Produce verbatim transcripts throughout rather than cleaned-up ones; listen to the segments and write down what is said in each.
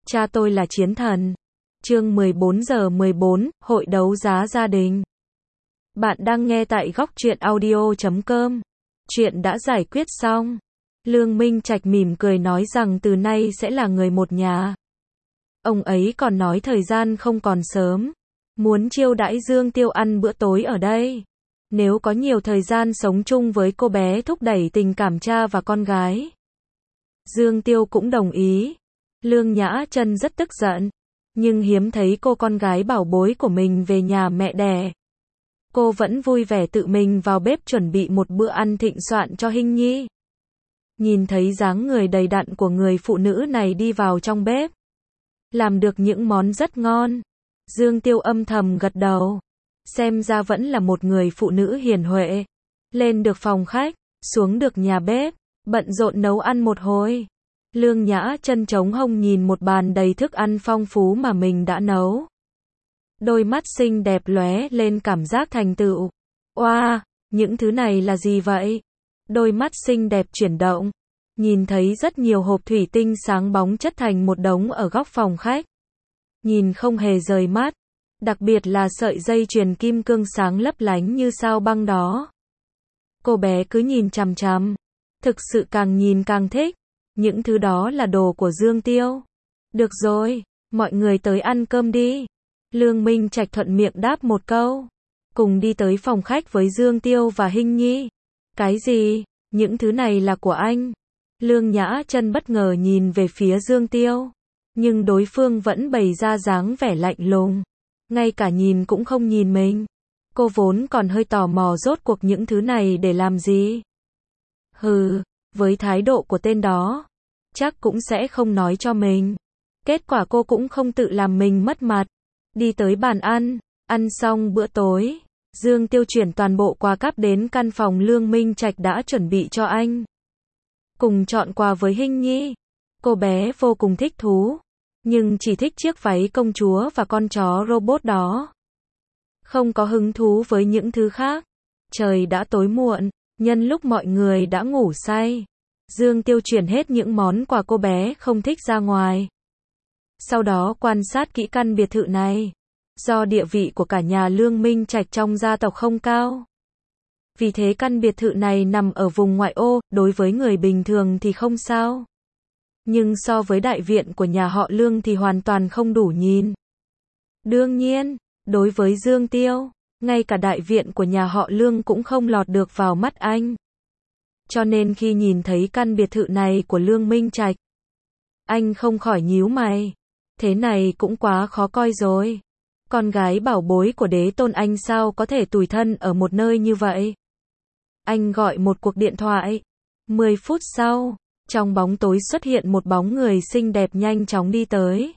Cha tôi là chiến thần. Chương mười bốn giờ mười bốn, hội đấu giá gia đình. Bạn đang nghe tại góc truyện audio chấm com. Chuyện đã giải quyết xong. Lương Minh Trạch mỉm cười nói rằng từ nay sẽ là người một nhà. Ông ấy còn nói thời gian không còn sớm, muốn chiêu đãi Dương Tiêu ăn bữa tối ở đây. Nếu có nhiều thời gian sống chung với cô bé, thúc đẩy tình cảm cha và con gái. Dương Tiêu cũng đồng ý. Lương Nhã Chân rất tức giận, nhưng hiếm thấy cô con gái bảo bối của mình về nhà mẹ đẻ. Cô vẫn vui vẻ tự mình vào bếp chuẩn bị một bữa ăn thịnh soạn cho Hinh Nhi. Nhìn thấy dáng người đầy đặn của người phụ nữ này đi vào trong bếp, làm được những món rất ngon, Dương Tiêu âm thầm gật đầu. Xem ra vẫn là một người phụ nữ hiền huệ. Lên được phòng khách, xuống được nhà bếp, bận rộn nấu ăn một hồi. Lương Nhã Chân trống hông nhìn một bàn đầy thức ăn phong phú mà mình đã nấu. Đôi mắt xinh đẹp lóe lên cảm giác thành tựu. Oa, những thứ này là gì vậy? Đôi mắt xinh đẹp chuyển động, nhìn thấy rất nhiều hộp thủy tinh sáng bóng chất thành một đống ở góc phòng khách. Nhìn không hề rời mắt, đặc biệt là sợi dây chuyền kim cương sáng lấp lánh như sao băng đó. Cô bé cứ nhìn chằm chằm, thực sự càng nhìn càng thích. Những thứ đó là đồ của Dương Tiêu. Được rồi, mọi người tới ăn cơm đi. Lương Minh Trạch thuận miệng đáp một câu, cùng đi tới phòng khách với Dương Tiêu và Hinh Nhi. Cái gì? Những thứ này là của anh? Lương Nhã Chân bất ngờ nhìn về phía Dương Tiêu, nhưng đối phương vẫn bày ra dáng vẻ lạnh lùng, ngay cả nhìn cũng không nhìn mình. Cô vốn còn hơi tò mò rốt cuộc những thứ này để làm gì. Hừ, với thái độ của tên đó, chắc cũng sẽ không nói cho mình. Kết quả cô cũng không tự làm mình mất mặt. Đi tới bàn ăn, ăn xong bữa tối, Dương Tiêu chuyển toàn bộ quà cáp đến căn phòng Lương Minh Trạch đã chuẩn bị cho anh. Cùng chọn quà với Hinh Nhi. Cô bé vô cùng thích thú, nhưng chỉ thích chiếc váy công chúa và con chó robot đó. Không có hứng thú với những thứ khác. Trời đã tối muộn, nhân lúc mọi người đã ngủ say, Dương Tiêu chuyển hết những món quà cô bé không thích ra ngoài. Sau đó quan sát kỹ căn biệt thự này. Do địa vị của cả nhà Lương Minh Trạch trong gia tộc không cao, vì thế căn biệt thự này nằm ở vùng ngoại ô, đối với người bình thường thì không sao. Nhưng so với đại viện của nhà họ Lương thì hoàn toàn không đủ nhìn. Đương nhiên, đối với Dương Tiêu, ngay cả đại viện của nhà họ Lương cũng không lọt được vào mắt anh. Cho nên khi nhìn thấy căn biệt thự này của Lương Minh Trạch, anh không khỏi nhíu mày. Thế này cũng quá khó coi rồi. Con gái bảo bối của đế tôn anh sao có thể tủi thân ở một nơi như vậy. Anh gọi một cuộc điện thoại. mười phút sau, trong bóng tối xuất hiện một bóng người xinh đẹp nhanh chóng đi tới.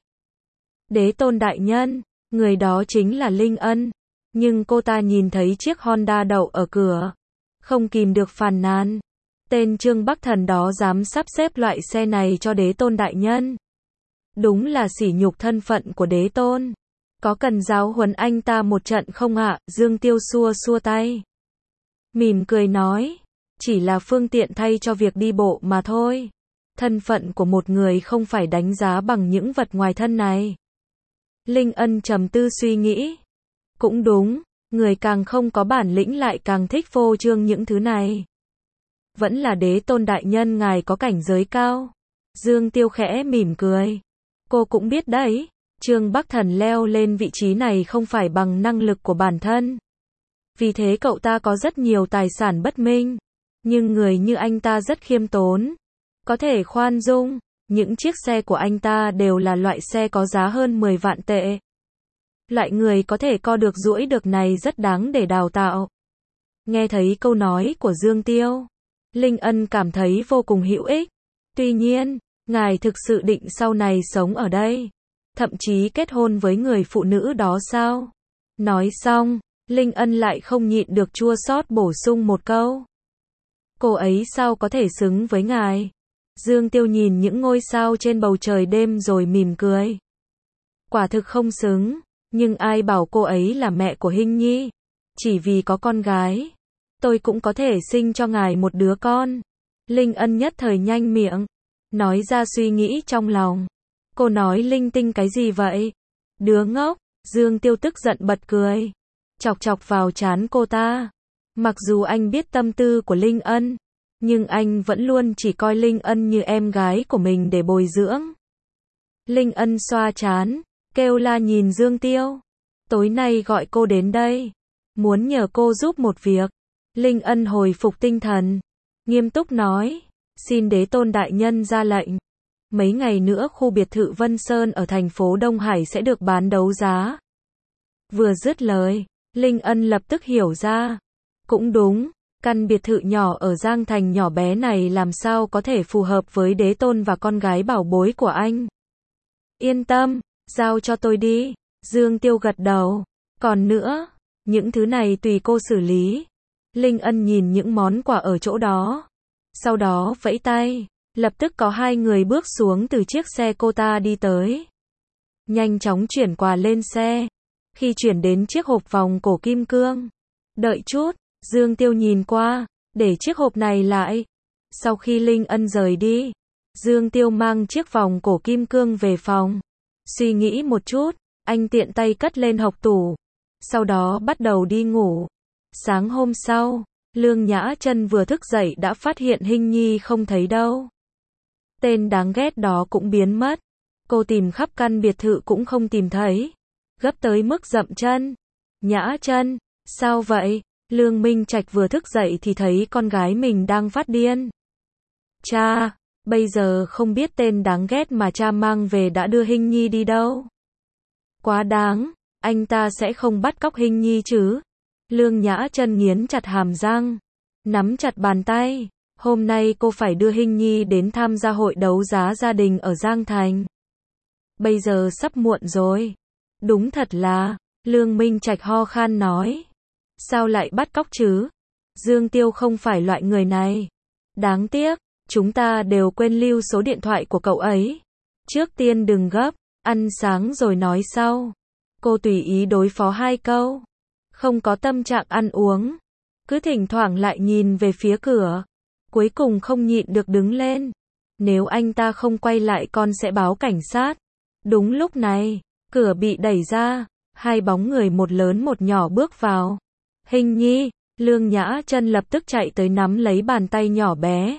Đế tôn đại nhân, người đó chính là Linh Ân. Nhưng cô ta nhìn thấy chiếc Honda đậu ở cửa, không kìm được phàn nàn. Tên Trương Bắc Thần đó dám sắp xếp loại xe này cho đế tôn đại nhân. Đúng là sỉ nhục thân phận của đế tôn. Có cần giáo huấn anh ta một trận không ạ? Dương Tiêu xua xua tay, mỉm cười nói, chỉ là phương tiện thay cho việc đi bộ mà thôi. Thân phận của một người không phải đánh giá bằng những vật ngoài thân này. Linh Ân trầm tư suy nghĩ. Cũng đúng, người càng không có bản lĩnh lại càng thích phô trương những thứ này. Vẫn là đế tôn đại nhân ngài có cảnh giới cao. Dương Tiêu khẽ mỉm cười. Cô cũng biết đấy, Trương Bắc Thần leo lên vị trí này không phải bằng năng lực của bản thân. Vì thế cậu ta có rất nhiều tài sản bất minh. Nhưng người như anh ta rất khiêm tốn, có thể khoan dung. Những chiếc xe của anh ta đều là loại xe có giá hơn mười vạn tệ. Loại người có thể co được duỗi được này rất đáng để đào tạo. Nghe thấy câu nói của Dương Tiêu, Linh Ân cảm thấy vô cùng hữu ích. Tuy nhiên, ngài thực sự định sau này sống ở đây, thậm chí kết hôn với người phụ nữ đó sao? Nói xong, Linh Ân lại không nhịn được chua xót bổ sung một câu. Cô ấy sao có thể xứng với ngài? Dương Tiêu nhìn những ngôi sao trên bầu trời đêm rồi mỉm cười. Quả thực không xứng, nhưng ai bảo cô ấy là mẹ của Hinh Nhi? Chỉ vì có con gái, tôi cũng có thể sinh cho ngài một đứa con. Linh Ân nhất thời nhanh miệng, nói ra suy nghĩ trong lòng. Cô nói linh tinh cái gì vậy? Đứa ngốc, Dương Tiêu tức giận bật cười. Chọc chọc vào trán cô ta. Mặc dù anh biết tâm tư của Linh Ân, nhưng anh vẫn luôn chỉ coi Linh Ân như em gái của mình để bồi dưỡng. Linh Ân xoa trán, kêu la nhìn Dương Tiêu. Tối nay gọi cô đến đây, muốn nhờ cô giúp một việc. Linh Ân hồi phục tinh thần, nghiêm túc nói, xin đế tôn đại nhân ra lệnh. Mấy ngày nữa khu biệt thự Vân Sơn ở thành phố Đông Hải sẽ được bán đấu giá. Vừa dứt lời, Linh Ân lập tức hiểu ra. Cũng đúng, căn biệt thự nhỏ ở Giang Thành nhỏ bé này làm sao có thể phù hợp với đế tôn và con gái bảo bối của anh. Yên tâm, giao cho tôi đi. Dương Tiêu gật đầu. Còn nữa, những thứ này tùy cô xử lý. Linh Ân nhìn những món quà ở chỗ đó. Sau đó vẫy tay. Lập tức có hai người bước xuống từ chiếc xe cô ta đi tới. Nhanh chóng chuyển quà lên xe. Khi chuyển đến chiếc hộp vòng cổ kim cương. Đợi chút, Dương Tiêu nhìn qua, để chiếc hộp này lại. Sau khi Linh Ân rời đi, Dương Tiêu mang chiếc vòng cổ kim cương về phòng. Suy nghĩ một chút, anh tiện tay cất lên hộc tủ. Sau đó bắt đầu đi ngủ. Sáng hôm sau, Lương Nhã Chân vừa thức dậy đã phát hiện Hinh Nhi không thấy đâu. Tên đáng ghét đó cũng biến mất. Cô tìm khắp căn biệt thự cũng không tìm thấy. Gấp tới mức dậm chân. Nhã Chân, sao vậy? Lương Minh Trạch vừa thức dậy thì thấy con gái mình đang phát điên. Cha, bây giờ không biết tên đáng ghét mà cha mang về đã đưa Hinh Nhi đi đâu. Quá đáng, anh ta sẽ không bắt cóc Hinh Nhi chứ? Lương Nhã Chân nghiến chặt hàm răng, nắm chặt bàn tay. Hôm nay cô phải đưa Hinh Nhi đến tham gia hội đấu giá gia đình ở Giang Thành. Bây giờ sắp muộn rồi. Đúng thật là, Lương Minh Trạch ho khan nói. Sao lại bắt cóc chứ? Dương Tiêu không phải loại người này. Đáng tiếc, chúng ta đều quên lưu số điện thoại của cậu ấy. Trước tiên đừng gấp, ăn sáng rồi nói sau. Cô tùy ý đối phó hai câu. Không có tâm trạng ăn uống. Cứ thỉnh thoảng lại nhìn về phía cửa. Cuối cùng không nhịn được đứng lên. Nếu anh ta không quay lại con sẽ báo cảnh sát. Đúng lúc này, cửa bị đẩy ra. Hai bóng người một lớn một nhỏ bước vào. Hinh Nhi, Lương Nhã Chân lập tức chạy tới nắm lấy bàn tay nhỏ bé.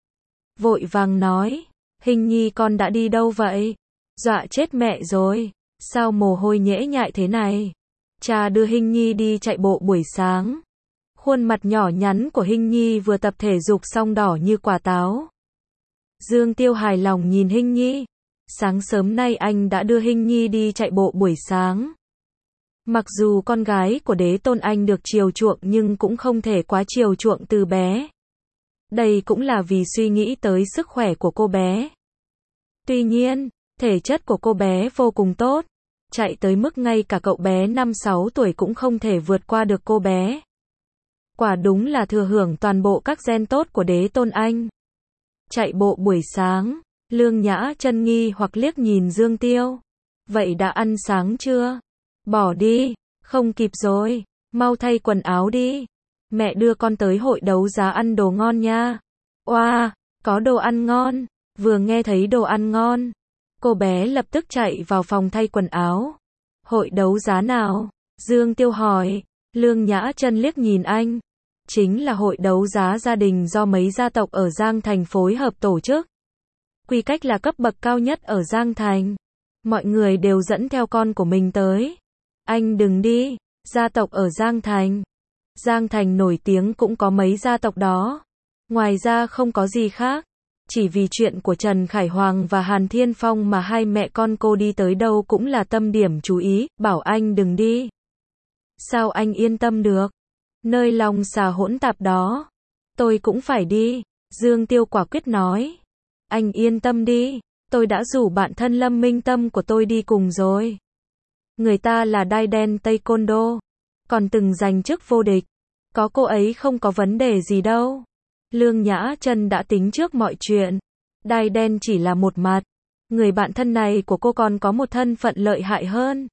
Vội vàng nói, Hinh Nhi con đã đi đâu vậy? Dọa chết mẹ rồi, sao mồ hôi nhễ nhại thế này? Cha đưa Hinh Nhi đi chạy bộ buổi sáng. Khuôn mặt nhỏ nhắn của Hinh Nhi vừa tập thể dục xong đỏ như quả táo. Dương Tiêu hài lòng nhìn Hinh Nhi. Sáng sớm nay anh đã đưa Hinh Nhi đi chạy bộ buổi sáng. Mặc dù con gái của đế tôn anh được chiều chuộng nhưng cũng không thể quá chiều chuộng từ bé. Đây cũng là vì suy nghĩ tới sức khỏe của cô bé. Tuy nhiên, thể chất của cô bé vô cùng tốt. Chạy tới mức ngay cả cậu bé năm sáu tuổi cũng không thể vượt qua được cô bé. Quả đúng là thừa hưởng toàn bộ các gen tốt của đế tôn anh. Chạy bộ buổi sáng, Lương Nhã Chân nghi hoặc liếc nhìn Dương Tiêu. Vậy đã ăn sáng chưa? Bỏ đi, không kịp rồi, mau thay quần áo đi. Mẹ đưa con tới hội đấu giá ăn đồ ngon nha. Oa, wow, có đồ ăn ngon. Vừa nghe thấy đồ ăn ngon, cô bé lập tức chạy vào phòng thay quần áo. Hội đấu giá nào? Dương Tiêu hỏi. Lương Nhã Chân liếc nhìn anh. Chính là hội đấu giá gia đình do mấy gia tộc ở Giang Thành phối hợp tổ chức. Quy cách là cấp bậc cao nhất ở Giang Thành. Mọi người đều dẫn theo con của mình tới. Anh đừng đi, gia tộc ở Giang Thành. Giang Thành nổi tiếng cũng có mấy gia tộc đó. Ngoài ra không có gì khác. Chỉ vì chuyện của Trần Khải Hoàng và Hàn Thiên Phong mà hai mẹ con cô đi tới đâu cũng là tâm điểm chú ý, bảo anh đừng đi. Sao anh yên tâm được? Nơi lòng xà hỗn tạp đó, tôi cũng phải đi. Dương Tiêu quả quyết nói. Anh yên tâm đi, tôi đã rủ bạn thân Lâm Minh Tâm của tôi đi cùng rồi. Người ta là đai đen Taekwondo, còn từng giành chức vô địch. Có cô ấy không có vấn đề gì đâu. Lương Nhã Chân đã tính trước mọi chuyện. Đai đen chỉ là một mặt. Người bạn thân này của cô còn có một thân phận lợi hại hơn.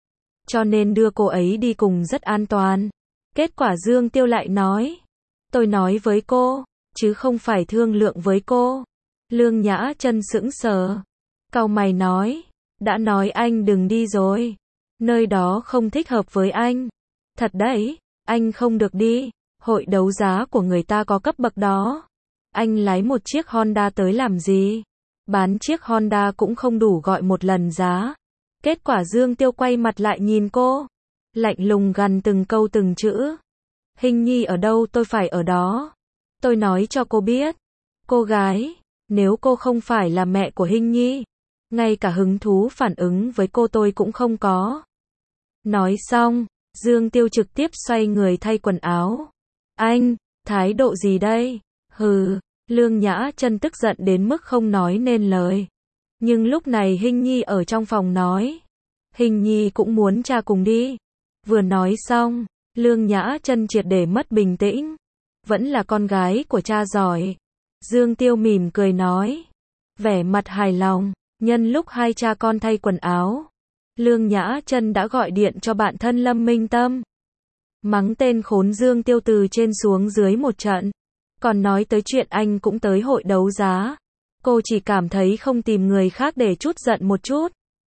Cho nên đưa cô ấy đi cùng rất an toàn. Kết quả Dương Tiêu lại nói. Tôi nói với cô, chứ không phải thương lượng với cô. Lương Nhã Chân sững sờ. Cau mày nói, đã nói anh đừng đi rồi. Nơi đó không thích hợp với anh. Thật đấy, anh không được đi. Hội đấu giá của người ta có cấp bậc đó. Anh lái một chiếc Honda tới làm gì? Bán chiếc Honda cũng không đủ gọi một lần giá. Kết quả Dương Tiêu quay mặt lại nhìn cô. Lạnh lùng gằn từng câu từng chữ. Hình nhi ở đâu tôi phải ở đó. Tôi nói cho cô biết. Cô gái, nếu cô không phải là mẹ của Hình nhi, ngay cả hứng thú phản ứng với cô tôi cũng không có. Nói xong, Dương Tiêu trực tiếp xoay người thay quần áo. Anh, thái độ gì đây? Hừ, Lương Nhã Chân tức giận đến mức không nói nên lời. Nhưng lúc này Hình nhi ở trong phòng nói. Hình nhi cũng muốn cha cùng đi. Vừa nói xong, Lương Nhã Chân triệt để mất bình tĩnh. Vẫn là con gái của cha giỏi. Dương Tiêu mỉm cười nói. Vẻ mặt hài lòng, nhân lúc hai cha con thay quần áo. Lương Nhã Chân đã gọi điện cho bạn thân Lâm Minh Tâm. Mắng tên khốn Dương Tiêu từ trên xuống dưới một trận. Còn nói tới chuyện anh cũng tới hội đấu giá. Cô chỉ cảm thấy không tìm người khác để trút giận một chút.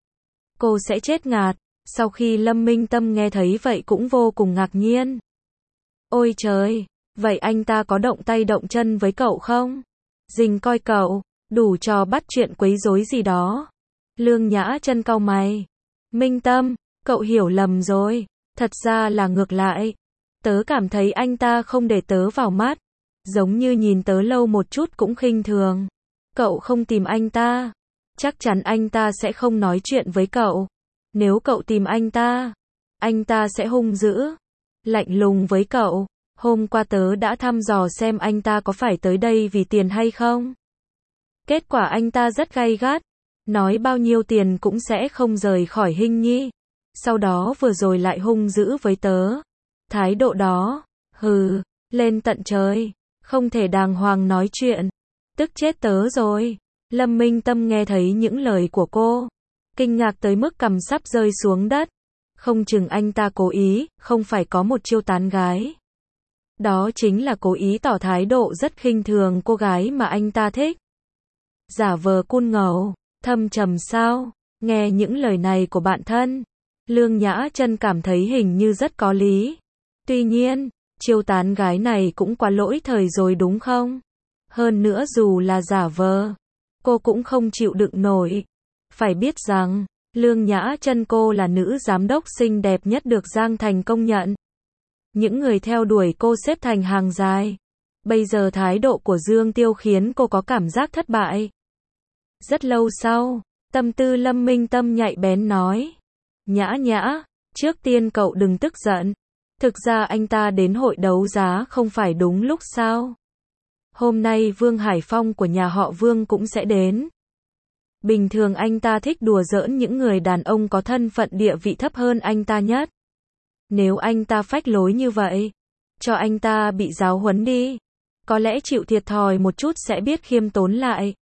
Cô sẽ chết ngạt. Sau khi Lâm Minh Tâm nghe thấy vậy cũng vô cùng ngạc nhiên. Ôi trời, vậy anh ta có động tay động chân với cậu không? Dình coi cậu, đủ trò bắt chuyện quấy rối gì đó. Lương Nhã Chân cau mày. Minh Tâm, cậu hiểu lầm rồi. Thật ra là ngược lại. Tớ cảm thấy anh ta không để tớ vào mắt. Giống như nhìn tớ lâu một chút cũng khinh thường. Cậu không tìm anh ta. Chắc chắn anh ta sẽ không nói chuyện với cậu. Nếu cậu tìm anh ta, anh ta sẽ hung dữ, lạnh lùng với cậu. Hôm qua tớ đã thăm dò xem anh ta có phải tới đây vì tiền hay không. Kết quả anh ta rất gay gắt, nói bao nhiêu tiền cũng sẽ không rời khỏi Hình nhi. Sau đó vừa rồi lại hung dữ với tớ. Thái độ đó, hừ, lên tận trời, không thể đàng hoàng nói chuyện. Tức chết tớ rồi. Lâm Minh Tâm nghe thấy những lời của cô, kinh ngạc tới mức cằm sắp rơi xuống đất. Không chừng anh ta cố ý, không phải có một chiêu tán gái. Đó chính là cố ý tỏ thái độ rất khinh thường cô gái mà anh ta thích. Giả vờ cun ngầu, thâm trầm sao? Nghe những lời này của bạn thân, Lương Nhã Chân cảm thấy hình như rất có lý. Tuy nhiên, chiêu tán gái này cũng quá lỗi thời rồi đúng không? Hơn nữa dù là giả vờ, cô cũng không chịu đựng nổi. Phải biết rằng, Lương Nhã Chân cô là nữ giám đốc xinh đẹp nhất được Giang Thành công nhận. Những người theo đuổi cô xếp thành hàng dài. Bây giờ thái độ của Dương Tiêu khiến cô có cảm giác thất bại. Rất lâu sau, tâm tư Lâm Minh Tâm nhạy bén nói. Nhã Nhã, trước tiên cậu đừng tức giận. Thực ra anh ta đến hội đấu giá không phải đúng lúc sao? Hôm nay Vương Hải Phong của nhà họ Vương cũng sẽ đến. Bình thường anh ta thích đùa giỡn những người đàn ông có thân phận địa vị thấp hơn anh ta nhất. Nếu anh ta phách lối như vậy, cho anh ta bị giáo huấn đi. Có lẽ chịu thiệt thòi một chút sẽ biết khiêm tốn lại.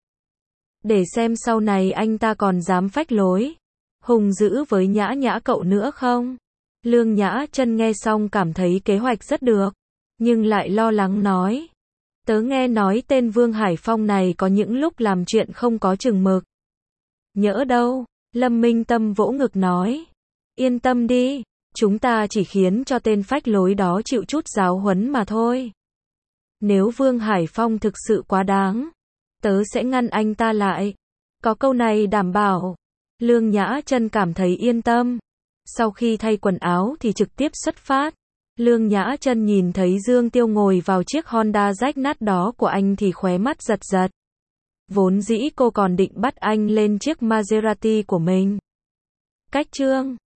Để xem sau này anh ta còn dám phách lối, hùng dữ với Nhã Nhã cậu nữa không? Lương Nhã Chân nghe xong cảm thấy kế hoạch rất được, nhưng lại lo lắng nói. Tớ nghe nói tên Vương Hải Phong này có những lúc làm chuyện không có chừng mực. Nhỡ đâu, Lâm Minh Tâm vỗ ngực nói. Yên tâm đi, chúng ta chỉ khiến cho tên phách lối đó chịu chút giáo huấn mà thôi. Nếu Vương Hải Phong thực sự quá đáng, tớ sẽ ngăn anh ta lại. Có câu này đảm bảo. Lương Nhã Chân cảm thấy yên tâm. Sau khi thay quần áo thì trực tiếp xuất phát. Lương Nhã Chân nhìn thấy Dương Tiêu ngồi vào chiếc Honda rách nát đó của anh thì khóe mắt giật giật. Vốn dĩ cô còn định bắt anh lên chiếc Maserati của mình. Cách chương